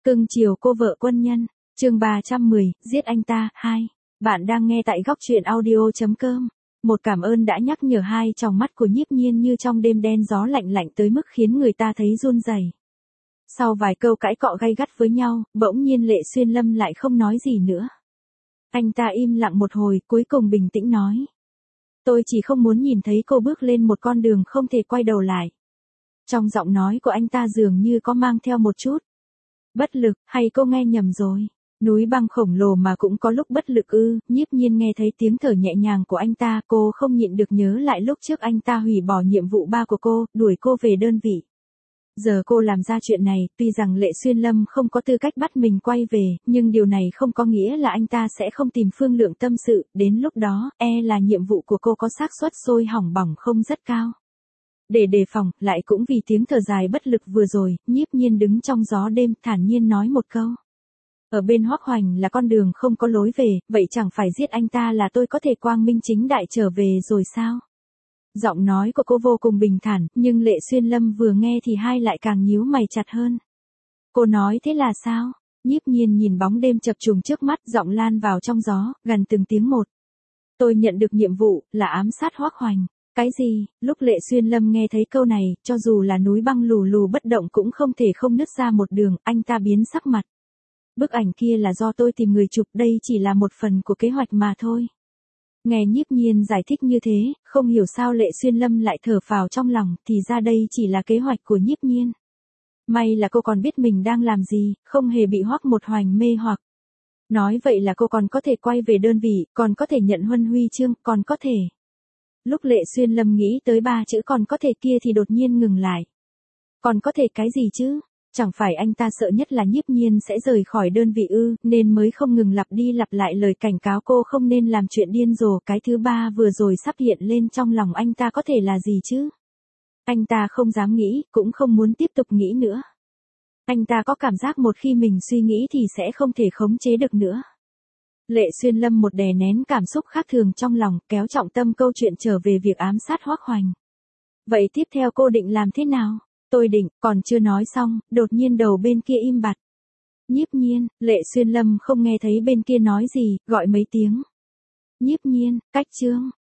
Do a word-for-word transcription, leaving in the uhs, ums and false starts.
Cưng chiều cô vợ quân nhân, chương ba trăm mười, giết anh ta, hai. Bạn đang nghe tại góc truyện audio.com. Một cảm ơn đã nhắc nhở hai tròng mắt của Nhiếp Nhiên như trong đêm đen gió lạnh lạnh tới mức khiến người ta thấy run rẩy. Sau vài câu cãi cọ gay gắt với nhau, bỗng nhiên Lệ Xuyên Lâm lại không nói gì nữa. Anh ta im lặng một hồi, cuối cùng bình tĩnh nói. Tôi chỉ không muốn nhìn thấy cô bước lên một con đường không thể quay đầu lại. Trong giọng nói của anh ta dường như có mang theo một chút bất lực, hay cô nghe nhầm rồi? Núi băng khổng lồ mà cũng có lúc bất lực ư? Nhiếp Nhiên nghe thấy tiếng thở nhẹ nhàng của anh ta, cô không nhịn được nhớ lại lúc trước anh ta hủy bỏ nhiệm vụ ba của cô, đuổi cô về đơn vị. Giờ cô làm ra chuyện này, tuy rằng Lệ Xuyên Lâm không có tư cách bắt mình quay về, nhưng điều này không có nghĩa là anh ta sẽ không tìm phương lượng tâm sự, đến lúc đó, e là nhiệm vụ của cô có xác suất sôi hỏng bỏng không rất cao. Để đề phòng, lại cũng vì tiếng thở dài bất lực vừa rồi, Nhiếp Nhiên đứng trong gió đêm, thản nhiên nói một câu. Ở bên Hoắc Hoành là con đường không có lối về, vậy chẳng phải giết anh ta là tôi có thể quang minh chính đại trở về rồi sao? Giọng nói của cô vô cùng bình thản, nhưng Lệ Xuyên Lâm vừa nghe thì hai lại càng nhíu mày chặt hơn. Cô nói thế là sao? Nhiếp Nhiên nhìn bóng đêm chập trùng trước mắt, giọng lan vào trong gió, gần từng tiếng một. Tôi nhận được nhiệm vụ, là ám sát Hoắc Hoành. Cái gì? Lúc Lệ Xuyên Lâm nghe thấy câu này, cho dù là núi băng lù lù bất động cũng không thể không nứt ra một đường, anh ta biến sắc mặt. Bức ảnh kia là do tôi tìm người chụp, đây chỉ là một phần của kế hoạch mà thôi. Nghe Nhiếp Nhiên giải thích như thế, không hiểu sao Lệ Xuyên Lâm lại thở phào trong lòng, thì ra đây chỉ là kế hoạch của Nhiếp Nhiên. May là cô còn biết mình đang làm gì, không hề bị Hoắc Một Hoành mê hoặc. Nói vậy là cô còn có thể quay về đơn vị, còn có thể nhận huân huy chương, còn có thể. Lúc Lệ Xuyên Lâm nghĩ tới ba chữ còn có thể kia thì đột nhiên ngừng lại. Còn có thể cái gì chứ? Chẳng phải anh ta sợ nhất là Nhiếp Nhiên sẽ rời khỏi đơn vị ư, nên mới không ngừng lặp đi lặp lại lời cảnh cáo cô không nên làm chuyện điên rồ. Cái thứ ba vừa rồi sắp hiện lên trong lòng anh ta có thể là gì chứ? Anh ta không dám nghĩ, cũng không muốn tiếp tục nghĩ nữa. Anh ta có cảm giác một khi mình suy nghĩ thì sẽ không thể khống chế được nữa. Lệ Xuyên Lâm một đè nén cảm xúc khác thường trong lòng, kéo trọng tâm câu chuyện trở về việc ám sát Hoắc Hoành. Vậy tiếp theo cô định làm thế nào? Tôi định, còn chưa nói xong, đột nhiên đầu bên kia im bặt. Nhiếp Nhiên, Lệ Xuyên Lâm không nghe thấy bên kia nói gì, gọi mấy tiếng. Nhiếp Nhiên, cách chương,